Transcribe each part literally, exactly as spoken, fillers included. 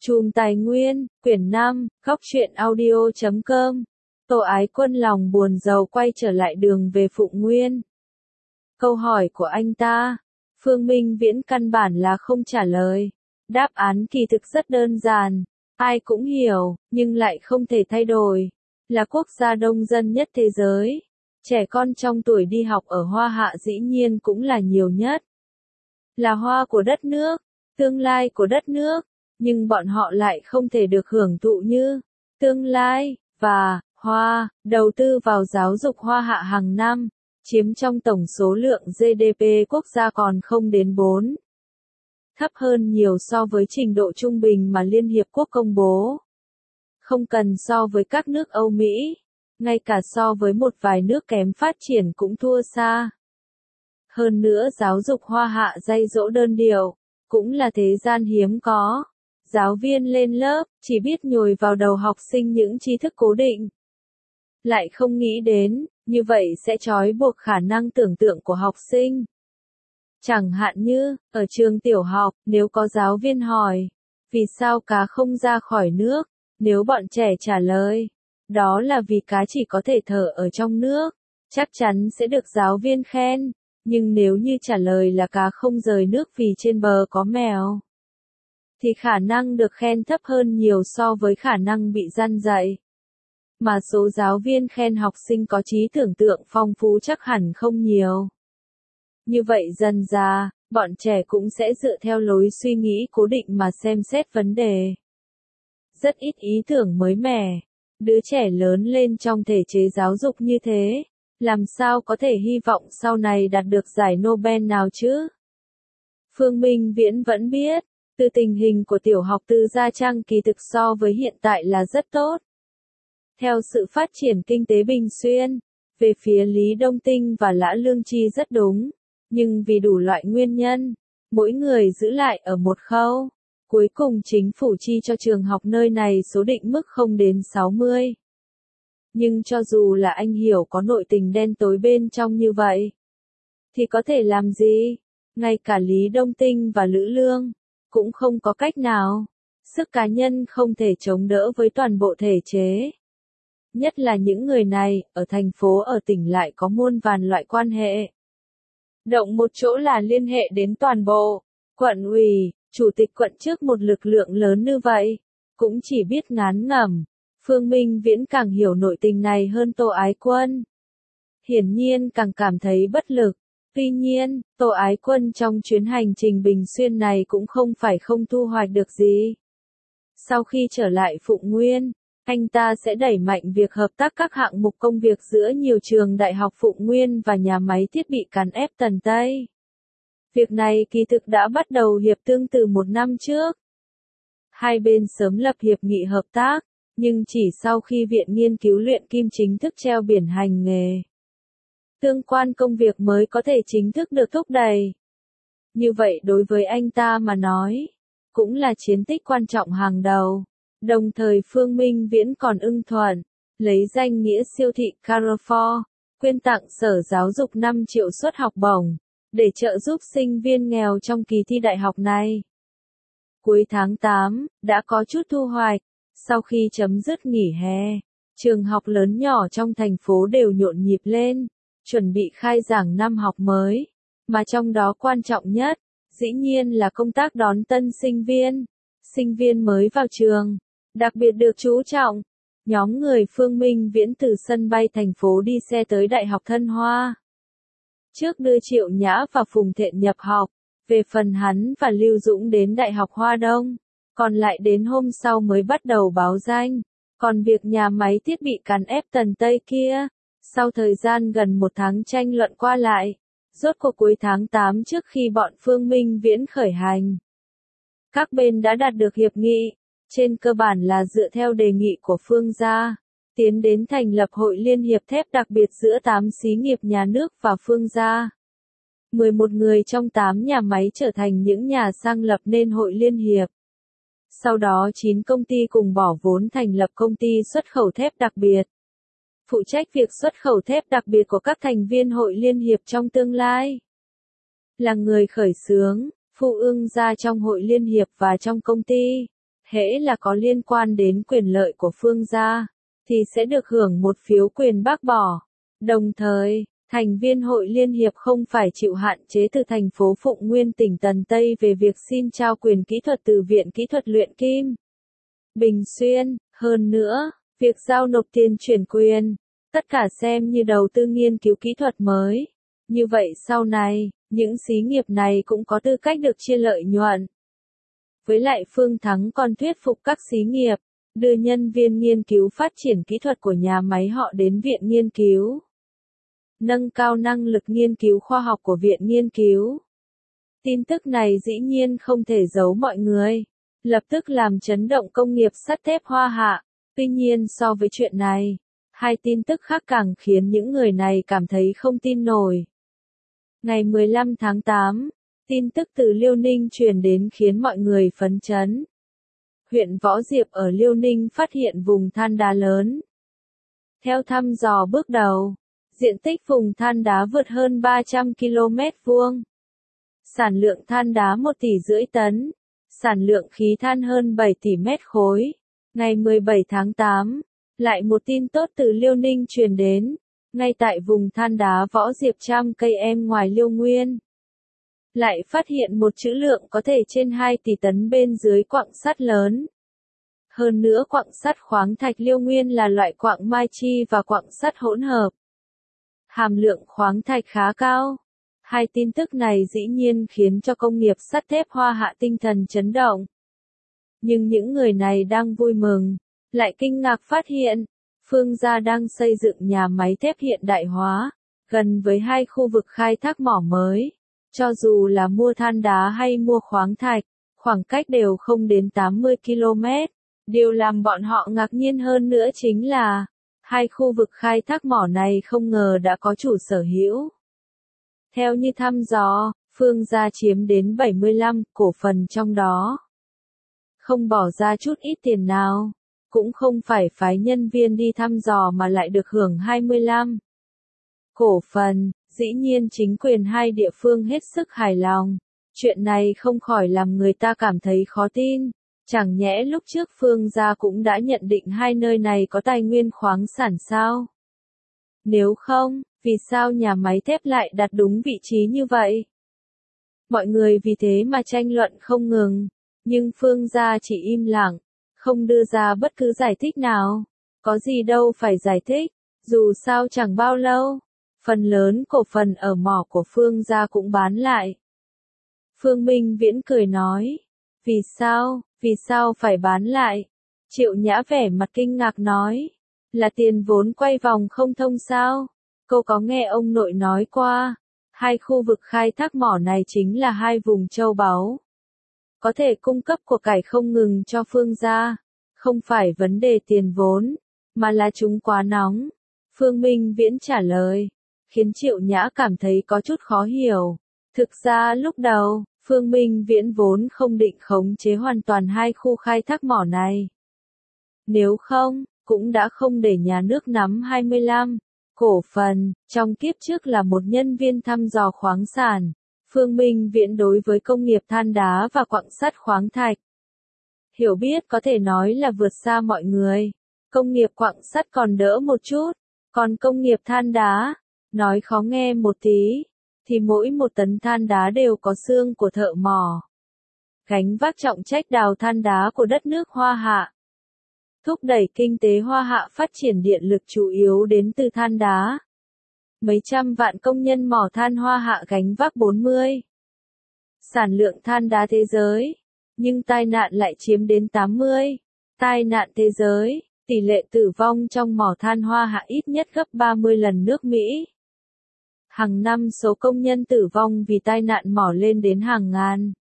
Chùm Tài Nguyên, quyển năm, góc truyện audio chấm com. Tô Ái Quân lòng buồn rầu quay trở lại đường về Phụng Nguyên. Câu hỏi của anh ta, Phương Minh Viễn căn bản là không trả lời. Đáp án kỳ thực rất đơn giản, ai cũng hiểu, nhưng lại không thể thay đổi. Là quốc gia đông dân nhất thế giới, trẻ con trong tuổi đi học ở Hoa Hạ dĩ nhiên cũng là nhiều nhất. Là hoa của đất nước, tương lai của đất nước, nhưng bọn họ lại không thể được hưởng thụ như tương lai và hoa. Đầu tư vào giáo dục Hoa Hạ hàng năm, chiếm trong tổng số lượng giê đê pê quốc gia còn không đến bốn. Thấp hơn nhiều so với trình độ trung bình mà Liên Hiệp Quốc công bố. Không cần so với các nước Âu Mỹ, ngay cả so với một vài nước kém phát triển cũng thua xa. Hơn nữa giáo dục Hoa Hạ dạy dỗ đơn điệu, cũng là thế gian hiếm có. Giáo viên lên lớp, chỉ biết nhồi vào đầu học sinh những tri thức cố định. Lại không nghĩ đến, như vậy sẽ trói buộc khả năng tưởng tượng của học sinh. Chẳng hạn như, ở trường tiểu học, nếu có giáo viên hỏi, vì sao cá không ra khỏi nước, nếu bọn trẻ trả lời, đó là vì cá chỉ có thể thở ở trong nước, chắc chắn sẽ được giáo viên khen, nhưng nếu như trả lời là cá không rời nước vì trên bờ có mèo, thì khả năng được khen thấp hơn nhiều so với khả năng bị răn dạy. Mà số giáo viên khen học sinh có trí tưởng tượng phong phú chắc hẳn không nhiều. Như vậy dần ra, bọn trẻ cũng sẽ dựa theo lối suy nghĩ cố định mà xem xét vấn đề. Rất ít ý tưởng mới mẻ. Đứa trẻ lớn lên trong thể chế giáo dục như thế, làm sao có thể hy vọng sau này đạt được giải Nobel nào chứ? Phương Minh Viễn vẫn biết, từ tình hình của tiểu học Từ Gia Trang kỳ thực so với hiện tại là rất tốt. Theo sự phát triển kinh tế Bình Xuyên, về phía Lý Đông Tinh và Lã Lương Chi rất đúng, nhưng vì đủ loại nguyên nhân, mỗi người giữ lại ở một khâu. Cuối cùng chính phủ chi cho trường học nơi này số định mức không đến sáu mươi. Nhưng cho dù là anh hiểu có nội tình đen tối bên trong như vậy, thì có thể làm gì? Ngay cả Lý Đông Tinh và Lữ Lương cũng không có cách nào. Sức cá nhân không thể chống đỡ với toàn bộ thể chế. Nhất là những người này, ở thành phố ở tỉnh lại có muôn vàn loại quan hệ. Động một chỗ là liên hệ đến toàn bộ, quận ủy, chủ tịch quận trước một lực lượng lớn như vậy, cũng chỉ biết ngán ngẩm. Phương Minh Viễn càng hiểu nội tình này hơn Tô Ái Quân. Hiển nhiên càng cảm thấy bất lực. Tuy nhiên, Tô Ái Quân trong chuyến hành trình Bình Xuyên này cũng không phải không thu hoạch được gì. Sau khi trở lại Phụng Nguyên, anh ta sẽ đẩy mạnh việc hợp tác các hạng mục công việc giữa nhiều trường đại học Phụng Nguyên và nhà máy thiết bị cán ép Tần Tây. Việc này kỳ thực đã bắt đầu hiệp thương từ một năm trước. Hai bên sớm lập hiệp nghị hợp tác, nhưng chỉ sau khi Viện Nghiên cứu Luyện Kim chính thức treo biển hành nghề, tương quan công việc mới có thể chính thức được thúc đẩy. Như vậy đối với anh ta mà nói, cũng là chiến tích quan trọng hàng đầu. Đồng thời Phương Minh Viễn còn ưng thuận, lấy danh nghĩa siêu thị Carrefour, quyên tặng Sở Giáo dục năm triệu suất học bổng, để trợ giúp sinh viên nghèo trong kỳ thi đại học này. Cuối tháng tám, đã có chút thu hoạch, sau khi chấm dứt nghỉ hè, trường học lớn nhỏ trong thành phố đều nhộn nhịp lên, chuẩn bị khai giảng năm học mới, mà trong đó quan trọng nhất, dĩ nhiên là công tác đón tân sinh viên, sinh viên mới vào trường, đặc biệt được chú trọng. Nhóm người Phương Minh Viễn từ sân bay thành phố đi xe tới Đại học Thân Hoa. Trước đưa Triệu Nhã và Phùng Thiện nhập học, về phần hắn và Lưu Dũng đến Đại học Hoa Đông, còn lại đến hôm sau mới bắt đầu báo danh. Còn việc nhà máy thiết bị cán ép Tần Tây kia, sau thời gian gần một tháng tranh luận qua lại, rốt cuộc cuối tháng tám trước khi bọn Phương Minh Viễn khởi hành, các bên đã đạt được hiệp nghị, trên cơ bản là dựa theo đề nghị của Phương gia, tiến đến thành lập hội liên hiệp thép đặc biệt giữa tám xí nghiệp nhà nước và Phương gia. mười một người trong tám nhà máy trở thành những nhà sang lập nên hội liên hiệp. Sau đó chín công ty cùng bỏ vốn thành lập công ty xuất khẩu thép đặc biệt. Phụ trách việc xuất khẩu thép đặc biệt của các thành viên hội liên hiệp trong tương lai. Là người khởi xướng, Phu Ưng gia trong hội liên hiệp và trong công ty. hễ là có liên quan đến quyền lợi của Phương gia, thì sẽ được hưởng một phiếu quyền bác bỏ. Đồng thời, thành viên hội liên hiệp không phải chịu hạn chế từ thành phố Phụng Nguyên tỉnh Tần Tây về việc xin trao quyền kỹ thuật từ Viện Kỹ thuật luyện kim Bình Xuyên. Hơn nữa, việc giao nộp tiền chuyển quyền, tất cả xem như đầu tư nghiên cứu kỹ thuật mới. Như vậy sau này, những xí nghiệp này cũng có tư cách được chia lợi nhuận. Với lại Phương Thắng còn thuyết phục các xí nghiệp, đưa nhân viên nghiên cứu phát triển kỹ thuật của nhà máy họ đến viện nghiên cứu. Nâng cao năng lực nghiên cứu khoa học của viện nghiên cứu. Tin tức này dĩ nhiên không thể giấu mọi người, lập tức làm chấn động công nghiệp sắt thép Hoa Hạ. Tuy nhiên so với chuyện này, hai tin tức khác càng khiến những người này cảm thấy không tin nổi. Ngày mười lăm tháng tám, tin tức từ Liêu Ninh truyền đến khiến mọi người phấn chấn. Huyện Võ Diệp ở Liêu Ninh phát hiện vùng than đá lớn. Theo thăm dò bước đầu, diện tích vùng than đá vượt hơn ba trăm ki lô mét vuông. Sản lượng than đá một tỷ rưỡi tấn, sản lượng khí than hơn bảy tỷ mét khối. Ngày mười bảy tháng tám, lại một tin tốt từ Liêu Ninh truyền đến, ngay tại vùng than đá Võ Diệp trăm cây em ngoài Liêu Nguyên. Lại phát hiện một trữ lượng có thể trên hai tỷ tấn bên dưới quặng sắt lớn. Hơn nữa quặng sắt khoáng thạch Liêu Nguyên là loại quặng mai chi và quặng sắt hỗn hợp. Hàm lượng khoáng thạch khá cao. Hai tin tức này dĩ nhiên khiến cho công nghiệp sắt thép Hoa Hạ tinh thần chấn động. Nhưng những người này đang vui mừng, lại kinh ngạc phát hiện, Phương gia đang xây dựng nhà máy thép hiện đại hóa, gần với hai khu vực khai thác mỏ mới. Cho dù là mua than đá hay mua khoáng thạch, khoảng cách đều không đến tám mươi ki lô mét. Điều làm bọn họ ngạc nhiên hơn nữa chính là, hai khu vực khai thác mỏ này không ngờ đã có chủ sở hữu. Theo như thăm dò, Phương gia chiếm đến bảy mươi lăm cổ phần trong đó. Không bỏ ra chút ít tiền nào, cũng không phải phái nhân viên đi thăm dò mà lại được hưởng hai mươi lăm cổ phần. Dĩ nhiên chính quyền hai địa phương hết sức hài lòng. Chuyện này không khỏi làm người ta cảm thấy khó tin. Chẳng nhẽ lúc trước Phương gia cũng đã nhận định hai nơi này có tài nguyên khoáng sản sao? Nếu không, vì sao nhà máy thép lại đặt đúng vị trí như vậy? Mọi người vì thế mà tranh luận không ngừng. Nhưng Phương gia chỉ im lặng, không đưa ra bất cứ giải thích nào. Có gì đâu phải giải thích, dù sao chẳng bao lâu. Phần lớn cổ phần ở mỏ của Phương gia cũng bán lại. Phương Minh Viễn cười nói. Vì sao, vì sao phải bán lại? Triệu Nhã vẻ mặt kinh ngạc nói. Là tiền vốn quay vòng không thông sao? Cô có nghe ông nội nói qua. Hai khu vực khai thác mỏ này chính là hai vùng châu báu. Có thể cung cấp của cải không ngừng cho Phương gia. Không phải vấn đề tiền vốn, mà là chúng quá nóng. Phương Minh Viễn trả lời. Khiến Triệu Nhã cảm thấy có chút khó hiểu. Thực ra lúc đầu, Phương Minh Viễn vốn không định khống chế hoàn toàn hai khu khai thác mỏ này. Nếu không, cũng đã không để nhà nước nắm hai mươi lăm cổ phần. Trong kiếp trước là một nhân viên thăm dò khoáng sản, Phương Minh Viễn đối với công nghiệp than đá và quặng sắt khoáng thạch hiểu biết có thể nói là vượt xa mọi người. Công nghiệp quặng sắt còn đỡ một chút, còn công nghiệp than đá, nói khó nghe một tí, thì mỗi một tấn than đá đều có xương của thợ mỏ. Gánh vác trọng trách đào than đá của đất nước Hoa Hạ. Thúc đẩy kinh tế Hoa Hạ phát triển điện lực chủ yếu đến từ than đá. Mấy trăm vạn công nhân mỏ than Hoa Hạ gánh vác bốn mươi sản lượng than đá thế giới, nhưng tai nạn lại chiếm đến tám mươi. Tai nạn thế giới, tỷ lệ tử vong trong mỏ than Hoa Hạ ít nhất gấp ba mươi lần nước Mỹ. Hàng năm số công nhân tử vong vì tai nạn mỏ lên đến hàng ngàn.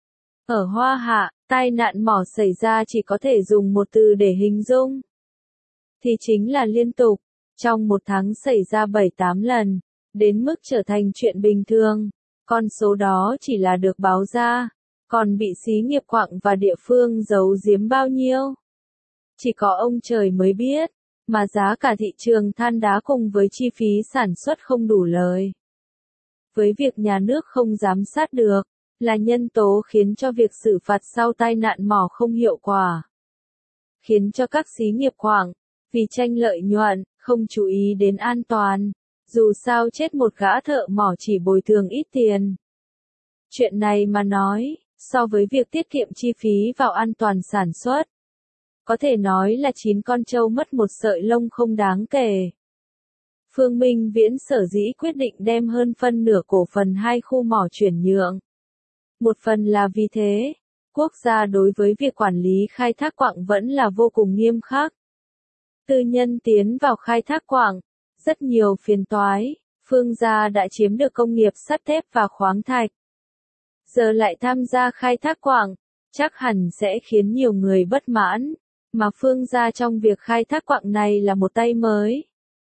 Ở Hoa Hạ, tai nạn mỏ xảy ra chỉ có thể dùng một từ để hình dung. Thì chính là liên tục. Trong một tháng xảy ra bảy tám lần, đến mức trở thành chuyện bình thường. Con số đó chỉ là được báo ra, còn bị xí nghiệp quặng và địa phương giấu giếm bao nhiêu. Chỉ có ông trời mới biết, mà giá cả thị trường than đá cùng với chi phí sản xuất không đủ lời. Với việc nhà nước không giám sát được, là nhân tố khiến cho việc xử phạt sau tai nạn mỏ không hiệu quả. khiến cho các xí nghiệp quảng, vì tranh lợi nhuận, không chú ý đến an toàn. Dù sao chết một gã thợ mỏ chỉ bồi thường ít tiền. Chuyện này mà nói, so với việc tiết kiệm chi phí vào an toàn sản xuất, có thể nói là chín con trâu mất một sợi lông không đáng kể. Phương Minh Viễn sở dĩ quyết định đem hơn phân nửa cổ phần hai khu mỏ chuyển nhượng. Một phần là vì thế, quốc gia đối với việc quản lý khai thác quặng vẫn là vô cùng nghiêm khắc. Tư nhân tiến vào khai thác quặng, rất nhiều phiền toái, Phương gia đã chiếm được công nghiệp sắt thép và khoáng thạch. Giờ lại tham gia khai thác quặng, chắc hẳn sẽ khiến nhiều người bất mãn, mà Phương gia trong việc khai thác quặng này là một tay mới.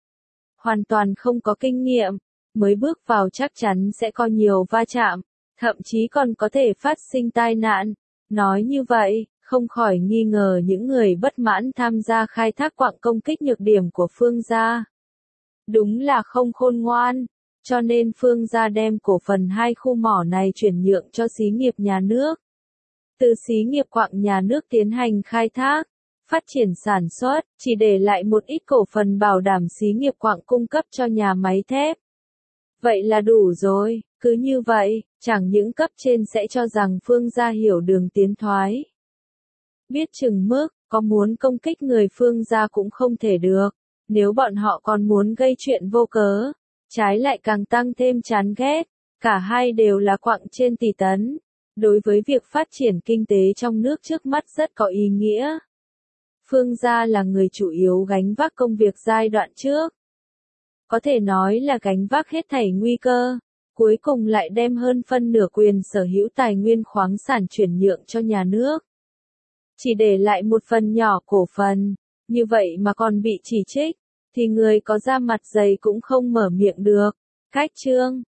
Hoàn toàn không có kinh nghiệm, mới bước vào chắc chắn sẽ có nhiều va chạm, thậm chí còn có thể phát sinh tai nạn. Nói như vậy, không khỏi nghi ngờ những người bất mãn tham gia khai thác quặng công kích nhược điểm của Phương gia. Đúng là không khôn ngoan, cho nên Phương gia đem cổ phần hai khu mỏ này chuyển nhượng cho xí nghiệp nhà nước. Từ xí nghiệp quặng nhà nước tiến hành khai thác, phát triển sản xuất, chỉ để lại một ít cổ phần bảo đảm xí nghiệp quặng cung cấp cho nhà máy thép. Vậy là đủ rồi, cứ như vậy, chẳng những cấp trên sẽ cho rằng Phương gia hiểu đường tiến thoái. Biết chừng mức, có muốn công kích người Phương gia cũng không thể được, nếu bọn họ còn muốn gây chuyện vô cớ, trái lại càng tăng thêm chán ghét, cả hai đều là quặng trên tỷ tấn. Đối với việc phát triển kinh tế trong nước trước mắt rất có ý nghĩa. Phương gia là người chủ yếu gánh vác công việc giai đoạn trước. Có thể nói là gánh vác hết thảy nguy cơ, cuối cùng lại đem hơn phân nửa quyền sở hữu tài nguyên khoáng sản chuyển nhượng cho nhà nước. Chỉ để lại một phần nhỏ cổ phần, như vậy mà còn bị chỉ trích, thì người có da mặt dày cũng không mở miệng được. Cách chương